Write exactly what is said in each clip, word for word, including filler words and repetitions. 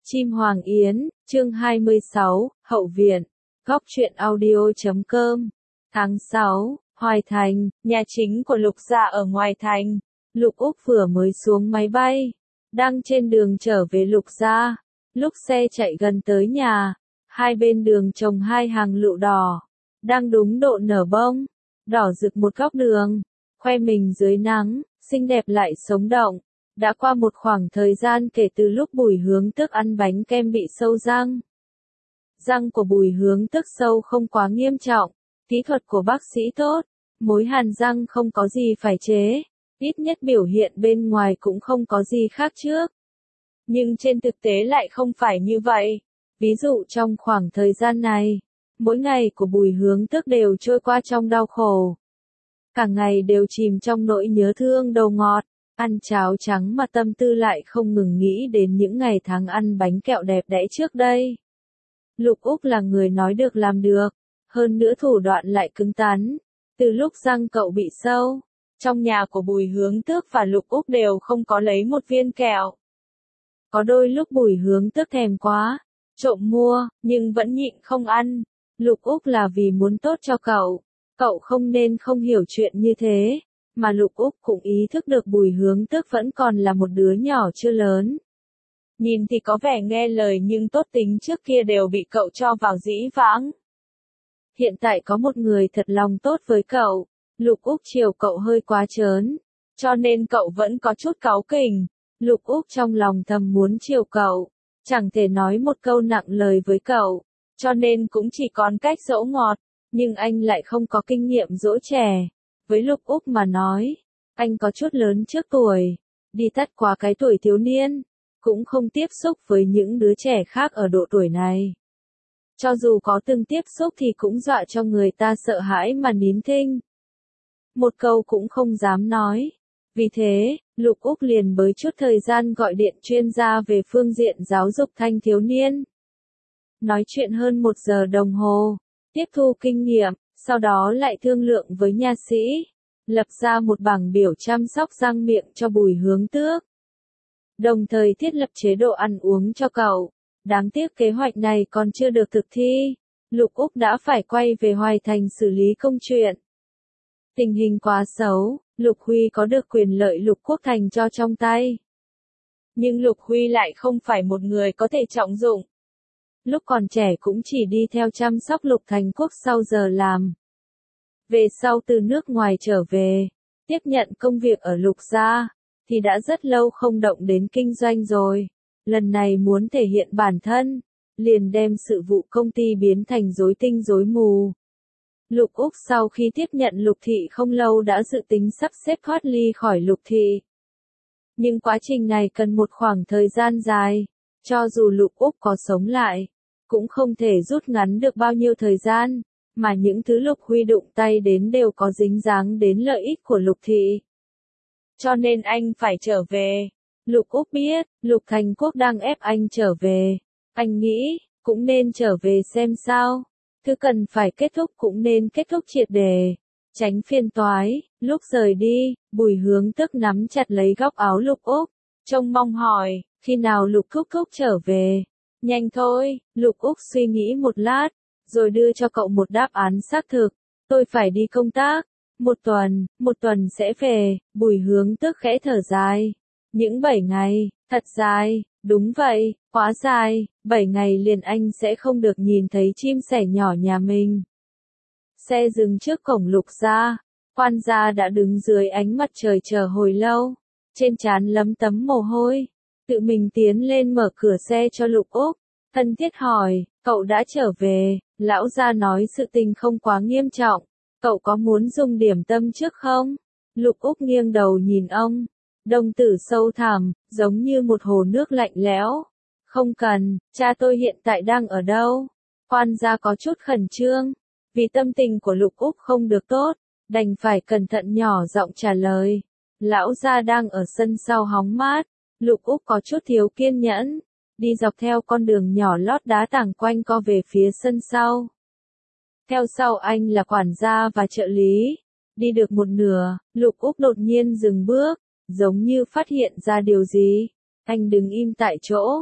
Chim Hoàng Yến, chương hai mươi sáu, Hậu viện, góc truyện audio chấm com. Tháng sáu, Hoài Thành, nhà chính của Lục gia ở ngoài thành. Lục Úc vừa mới xuống máy bay, đang trên đường trở về Lục gia. Lúc xe chạy gần tới nhà, hai bên đường trồng hai hàng lựu đỏ, đang đúng độ nở bông, đỏ rực một góc đường, khoe mình dưới nắng, xinh đẹp lại sống động. Đã qua một khoảng thời gian kể từ lúc Bùi Hướng Tước ăn bánh kem bị sâu răng. Răng của Bùi Hướng Tước sâu không quá nghiêm trọng, kỹ thuật của bác sĩ tốt, mối hàn răng không có gì phải chế, ít nhất biểu hiện bên ngoài cũng không có gì khác trước. Nhưng trên thực tế lại không phải như vậy. Ví dụ trong khoảng thời gian này, mỗi ngày của Bùi Hướng Tước đều trôi qua trong đau khổ. Cả ngày đều chìm trong nỗi nhớ thương đầu ngọt. Ăn cháo trắng mà tâm tư lại không ngừng nghĩ đến những ngày tháng ăn bánh kẹo đẹp đẽ trước đây. Lục Úc là người nói được làm được, hơn nữa thủ đoạn lại cứng rắn. Từ lúc răng cậu bị sâu, trong nhà của Bùi Hướng Tước và Lục Úc đều không có lấy một viên kẹo. Có đôi lúc Bùi Hướng Tước thèm quá, trộm mua, nhưng vẫn nhịn không ăn. Lục Úc là vì muốn tốt cho cậu, cậu không nên không hiểu chuyện như thế. Mà Lục Úc cũng ý thức được Bùi Hướng Tước vẫn còn là một đứa nhỏ chưa lớn. Nhìn thì có vẻ nghe lời nhưng tốt tính trước kia đều bị cậu cho vào dĩ vãng. Hiện tại có một người thật lòng tốt với cậu, Lục Úc chiều cậu hơi quá trớn, cho nên cậu vẫn có chút cáu kỉnh. Lục Úc trong lòng thầm muốn chiều cậu, chẳng thể nói một câu nặng lời với cậu, cho nên cũng chỉ còn cách dỗ ngọt, nhưng anh lại không có kinh nghiệm dỗ trẻ. Với Lục Úc mà nói, anh có chút lớn trước tuổi, đi tắt qua cái tuổi thiếu niên, cũng không tiếp xúc với những đứa trẻ khác ở độ tuổi này. Cho dù có từng tiếp xúc thì cũng dọa cho người ta sợ hãi mà nín thinh. Một câu cũng không dám nói. Vì thế, Lục Úc liền bới chút thời gian gọi điện chuyên gia về phương diện giáo dục thanh thiếu niên. Nói chuyện hơn một giờ đồng hồ, tiếp thu kinh nghiệm. Sau đó lại thương lượng với nha sĩ, lập ra một bảng biểu chăm sóc răng miệng cho Bùi Hướng Tước. Đồng thời thiết lập chế độ ăn uống cho cậu. Đáng tiếc kế hoạch này còn chưa được thực thi. Lục Úc đã phải quay về Hoài Thành xử lý công chuyện. Tình hình quá xấu, Lục Huy có được quyền lợi Lục Quốc Thành cho trong tay. Nhưng Lục Huy lại không phải một người có thể trọng dụng. Lúc còn trẻ cũng chỉ đi theo chăm sóc Lục Thành Quốc sau giờ làm. Về sau từ nước ngoài trở về, tiếp nhận công việc ở Lục gia, thì đã rất lâu không động đến kinh doanh rồi. Lần này muốn thể hiện bản thân, liền đem sự vụ công ty biến thành rối tinh rối mù. Lục Úc sau khi tiếp nhận Lục thị không lâu đã dự tính sắp xếp thoát ly khỏi Lục thị. Nhưng quá trình này cần một khoảng thời gian dài, cho dù Lục Úc có sống lại, cũng không thể rút ngắn được bao nhiêu thời gian, mà những thứ Lục Huy đụng tay đến đều có dính dáng đến lợi ích của Lục thị. Cho nên anh phải trở về. Lục Úc biết, Lục Thành Quốc đang ép anh trở về. Anh nghĩ, cũng nên trở về xem sao. Thứ cần phải kết thúc cũng nên kết thúc triệt để. Tránh phiền toái. Lúc rời đi, Bùi Hướng Tước nắm chặt lấy góc áo Lục Úc, trông mong hỏi, khi nào Lục Thúc Thúc trở về? Nhanh thôi. Lục Úc suy nghĩ một lát, rồi đưa cho cậu một đáp án xác thực. Tôi phải đi công tác. Một tuần, một tuần sẽ về. Bùi Hướng Tước khẽ thở dài. Những bảy ngày, thật dài. Đúng vậy, quá dài. Bảy ngày liền anh sẽ không được nhìn thấy chim sẻ nhỏ nhà mình. Xe dừng trước cổng Lục gia. Quan gia đã đứng dưới ánh mặt trời chờ hồi lâu. Trên trán lấm tấm mồ hôi. Tự mình tiến lên mở cửa xe cho Lục Úc. Thân thiết hỏi, cậu đã trở về. Lão gia nói sự tình không quá nghiêm trọng. Cậu có muốn dùng điểm tâm trước không? Lục Úc nghiêng đầu nhìn ông. Đồng tử sâu thẳm, giống như một hồ nước lạnh lẽo. Không cần, cha tôi hiện tại đang ở đâu? Quan gia có chút khẩn trương. Vì tâm tình của Lục Úc không được tốt, đành phải cẩn thận nhỏ giọng trả lời. Lão gia đang ở sân sau hóng mát. Lục Úc có chút thiếu kiên nhẫn. Đi dọc theo con đường nhỏ lót đá tảng quanh co về phía sân sau. Theo sau anh là quản gia và trợ lý. Đi được một nửa, Lục Úc đột nhiên dừng bước, giống như phát hiện ra điều gì. Anh đứng im tại chỗ,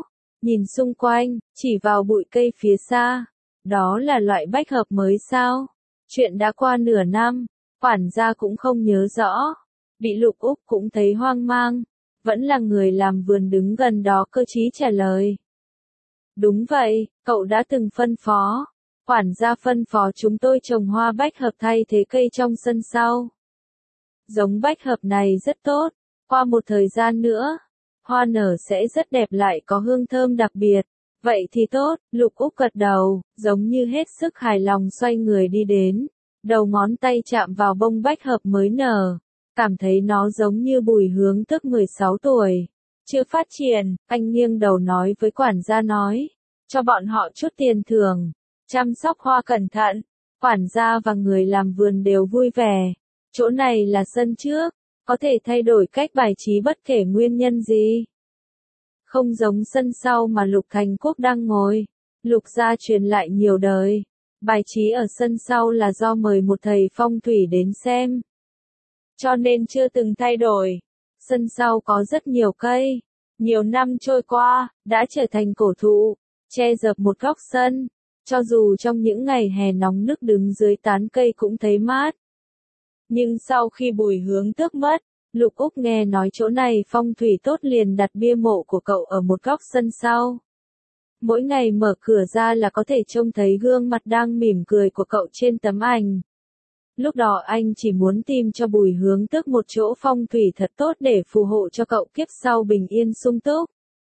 nhìn xung quanh, chỉ vào bụi cây phía xa. Đó là loại bách hợp mới sao? Chuyện đã qua nửa năm, quản gia cũng không nhớ rõ. Bị Lục Úc cũng thấy hoang mang, vẫn là người làm vườn đứng gần đó cơ trí trả lời. Đúng vậy, cậu đã từng phân phó. Quản gia phân phó chúng tôi trồng hoa bách hợp thay thế cây trong sân sau. Giống bách hợp này rất tốt, qua một thời gian nữa, hoa nở sẽ rất đẹp lại có hương thơm đặc biệt. Vậy thì tốt, Lục Úc gật đầu, giống như hết sức hài lòng xoay người đi đến. Đầu ngón tay chạm vào bông bách hợp mới nở, cảm thấy nó giống như Bùi Hướng Tước mười sáu tuổi. Chưa phát triển, anh nghiêng đầu nói với quản gia nói, cho bọn họ chút tiền thưởng, chăm sóc hoa cẩn thận. Quản gia và người làm vườn đều vui vẻ. Chỗ này là sân trước, có thể thay đổi cách bài trí bất kể nguyên nhân gì. Không giống sân sau mà Lục Thành Quốc đang ngồi. Lục gia truyền lại nhiều đời. Bài trí ở sân sau là do mời một thầy phong thủy đến xem. Cho nên chưa từng thay đổi. Sân sau có rất nhiều cây. Nhiều năm trôi qua, đã trở thành cổ thụ, che dập một góc sân. Cho dù trong những ngày hè nóng nức đứng dưới tán cây cũng thấy mát. Nhưng sau khi Bùi Hướng Tước mất, Lục Úc nghe nói chỗ này phong thủy tốt liền đặt bia mộ của cậu ở một góc sân sau. Mỗi ngày mở cửa ra là có thể trông thấy gương mặt đang mỉm cười của cậu trên tấm ảnh. Lúc đó anh chỉ muốn tìm cho Bùi Hướng Tước một chỗ phong thủy thật tốt để phù hộ cho cậu kiếp sau bình yên sung túc.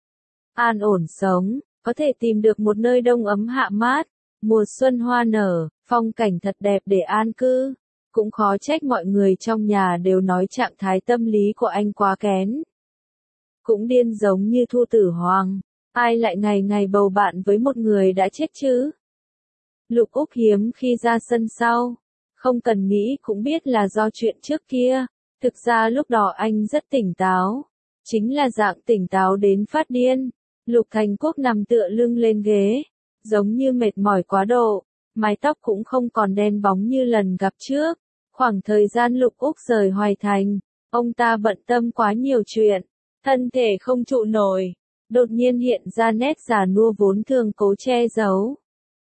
An ổn sống, có thể tìm được một nơi đông ấm hạ mát, mùa xuân hoa nở, phong cảnh thật đẹp để an cư. Cũng khó trách mọi người trong nhà đều nói trạng thái tâm lý của anh quá kén. Cũng điên giống như Thu Tử Hoàng, ai lại ngày ngày bầu bạn với một người đã chết chứ? Lục Úc hiếm khi ra sân sau, không cần nghĩ cũng biết là do chuyện trước kia. Thực ra lúc đó anh rất tỉnh táo, chính là dạng tỉnh táo đến phát điên. Lục Thành Quốc nằm tựa lưng lên ghế, giống như mệt mỏi quá độ, mái tóc cũng không còn đen bóng như lần gặp trước. Khoảng thời gian Lục Úc rời Hoài Thành, ông ta bận tâm quá nhiều chuyện, thân thể không trụ nổi, đột nhiên hiện ra nét già nua vốn thường cố che giấu.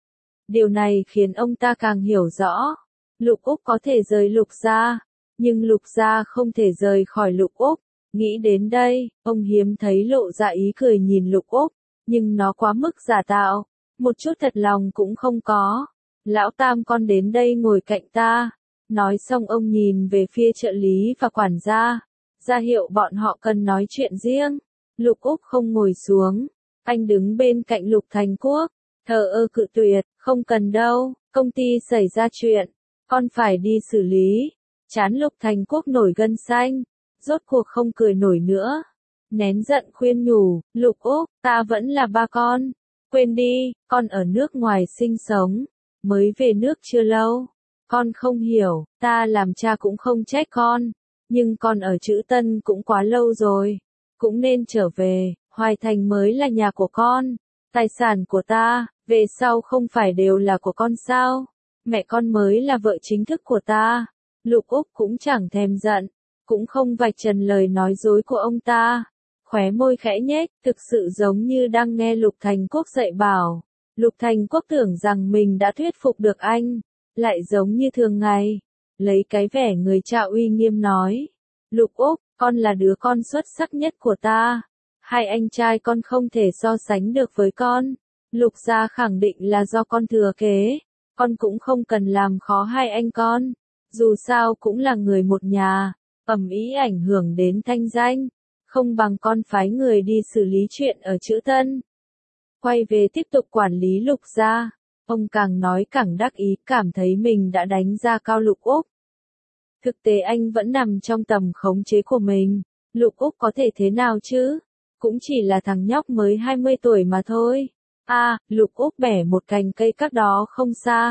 Điều này khiến ông ta càng hiểu rõ, Lục Úc có thể rời Lục gia, nhưng Lục gia không thể rời khỏi Lục Úc. Nghĩ đến đây, ông hiếm thấy lộ ra ý cười nhìn Lục Úc, nhưng nó quá mức giả tạo, một chút thật lòng cũng không có. Lão Tam con đến đây ngồi cạnh ta. Nói xong ông nhìn về phía trợ lý và quản gia, ra hiệu bọn họ cần nói chuyện riêng. Lục Úc không ngồi xuống, anh đứng bên cạnh Lục Thành Quốc, thờ ơ cự tuyệt, không cần đâu, công ty xảy ra chuyện, con phải đi xử lý. Trán Lục Thành Quốc nổi gân xanh, rốt cuộc không cười nổi nữa. Nén giận khuyên nhủ, Lục Úc, ta vẫn là ba con, quên đi, con ở nước ngoài sinh sống, mới về nước chưa lâu. Con không hiểu, ta làm cha cũng không trách con, nhưng con ở Trữ Tân cũng quá lâu rồi, cũng nên trở về. Hoài Thành mới là nhà của con, tài sản của ta, về sau không phải đều là của con sao? Mẹ con mới là vợ chính thức của ta. Lục Úc cũng chẳng thèm giận, cũng không vạch trần lời nói dối của ông ta, khóe môi khẽ nhếch, thực sự giống như đang nghe Lục Thành Quốc dạy bảo. Lục Thành Quốc tưởng rằng mình đã thuyết phục được anh. Lại giống như thường ngày, lấy cái vẻ người cha uy nghiêm nói, Lục Úc, con là đứa con xuất sắc nhất của ta, hai anh trai con không thể so sánh được với con. Lục gia khẳng định là do con thừa kế, con cũng không cần làm khó hai anh con, dù sao cũng là người một nhà, ầm ĩ ảnh hưởng đến thanh danh, không bằng con phái người đi xử lý chuyện ở Trữ Tân. Quay về tiếp tục quản lý Lục gia. Ông càng nói càng đắc ý, cảm thấy mình đã đánh ra cao Lục Úc. Thực tế anh vẫn nằm trong tầm khống chế của mình. Lục Úc có thể thế nào chứ? Cũng chỉ là thằng nhóc mới hai mươi tuổi mà thôi. À, Lục Úc bẻ một cành cây cách đó không xa.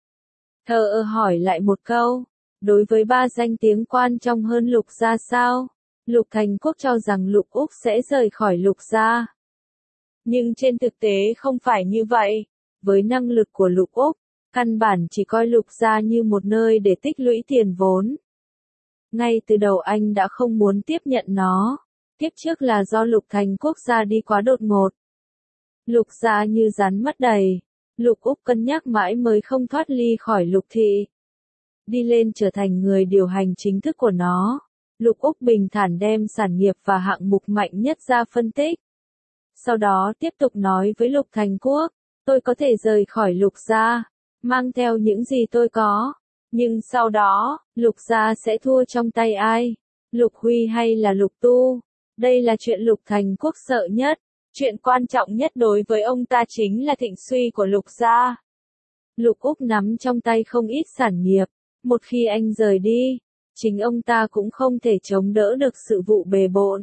Thờ ơ hỏi lại một câu. Đối với ba danh tiếng quan trọng hơn Lục gia sao? Lục Thành Quốc cho rằng Lục Úc sẽ rời khỏi Lục gia. Nhưng trên thực tế không phải như vậy. Với năng lực của Lục Úc, căn bản chỉ coi Lục gia như một nơi để tích lũy tiền vốn. Ngay từ đầu anh đã không muốn tiếp nhận nó. Tiếp trước là do Lục Thành Quốc ra đi quá đột ngột. Lục gia như rắn mất đầy. Lục Úc cân nhắc mãi mới không thoát ly khỏi Lục thị. Đi lên trở thành người điều hành chính thức của nó. Lục Úc bình thản đem sản nghiệp và hạng mục mạnh nhất ra phân tích. Sau đó tiếp tục nói với Lục Thành Quốc, tôi có thể rời khỏi Lục gia, mang theo những gì tôi có. Nhưng sau đó, Lục gia sẽ thua trong tay ai? Lục Huy hay là Lục Tu? Đây là chuyện Lục Thành Quốc sợ nhất. Chuyện quan trọng nhất đối với ông ta chính là thịnh suy của Lục gia. Lục Úc nắm trong tay không ít sản nghiệp. Một khi anh rời đi, chính ông ta cũng không thể chống đỡ được sự vụ bề bộn.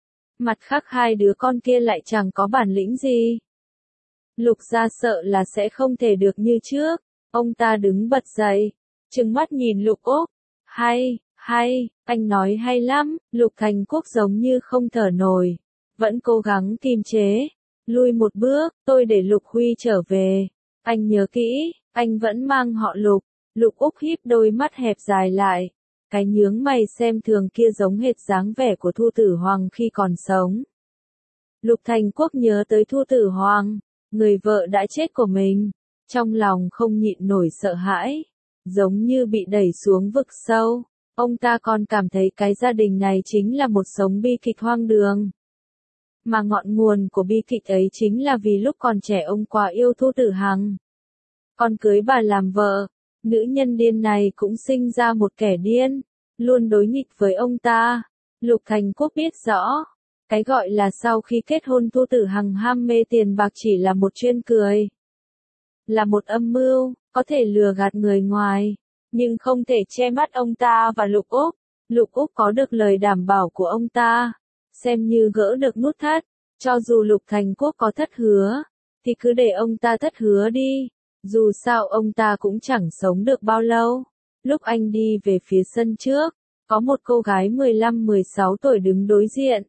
Mặt khác hai đứa con kia lại chẳng có bản lĩnh gì. Lục gia sợ là sẽ không thể được như trước. Ông ta đứng bật dậy, trừng mắt nhìn Lục Úc. Hay, hay, anh nói hay lắm. Lục Thành Quốc giống như không thở nổi, vẫn cố gắng kiềm chế. Lui một bước, tôi để Lục Huy trở về. Anh nhớ kỹ, anh vẫn mang họ Lục. Lục Úc híp đôi mắt hẹp dài lại. Cái nhướng mày xem thường kia giống hệt dáng vẻ của Thu Tử Hoàng khi còn sống. Lục Thành Quốc nhớ tới Thu Tử Hoàng, người vợ đã chết của mình. Trong lòng không nhịn nổi sợ hãi, giống như bị đẩy xuống vực sâu. Ông ta còn cảm thấy cái gia đình này chính là một sống bi kịch hoang đường. Mà ngọn nguồn của bi kịch ấy chính là vì lúc còn trẻ ông quá yêu Thu Tử Hằng. Còn cưới bà làm vợ, nữ nhân điên này cũng sinh ra một kẻ điên, luôn đối nghịch với ông ta. Lục Thành Quốc biết rõ, cái gọi là sau khi kết hôn Thu Tử Hằng ham mê tiền bạc chỉ là một chuyên cười. Là một âm mưu, có thể lừa gạt người ngoài, nhưng không thể che mắt ông ta và Lục Úc. Lục Úc có được lời đảm bảo của ông ta, xem như gỡ được nút thắt. Cho dù Lục Thành Quốc có thất hứa, thì cứ để ông ta thất hứa đi. Dù sao ông ta cũng chẳng sống được bao lâu. Lúc anh đi về phía sân trước, có một cô gái mười lăm mười sáu tuổi đứng đối diện.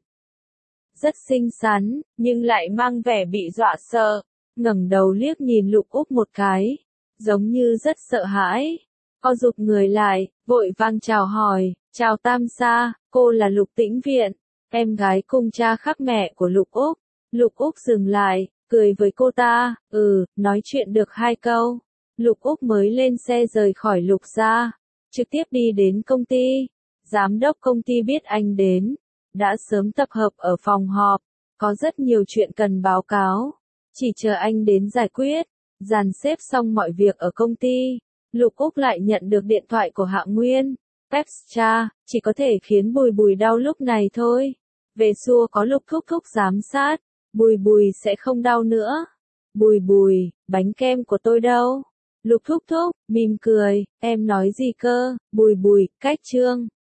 Rất xinh xắn, nhưng lại mang vẻ bị dọa sợ. Ngẩng đầu liếc nhìn Lục Úc một cái, giống như rất sợ hãi. Co rụt người lại, vội vang chào hỏi, chào Tam Sa, cô là Lục Tĩnh Viện, em gái cùng cha khác mẹ của Lục Úc. Lục Úc dừng lại, cười với cô ta, ừ, nói chuyện được hai câu. Lục Úc mới lên xe rời khỏi Lục gia, trực tiếp đi đến công ty. Giám đốc công ty biết anh đến, đã sớm tập hợp ở phòng họp, có rất nhiều chuyện cần báo cáo. Chỉ chờ anh đến giải quyết, dàn xếp xong mọi việc ở công ty. Lục Úc lại nhận được điện thoại của Hạ Nguyên. Pepscha, chỉ có thể khiến Bùi Bùi đau lúc này thôi. Về xua có Lục Thúc Thúc giám sát, Bùi Bùi sẽ không đau nữa. Bùi Bùi, bánh kem của tôi đâu? Lục Thúc Thúc, mỉm cười, em nói gì cơ? Bùi Bùi, cách chương.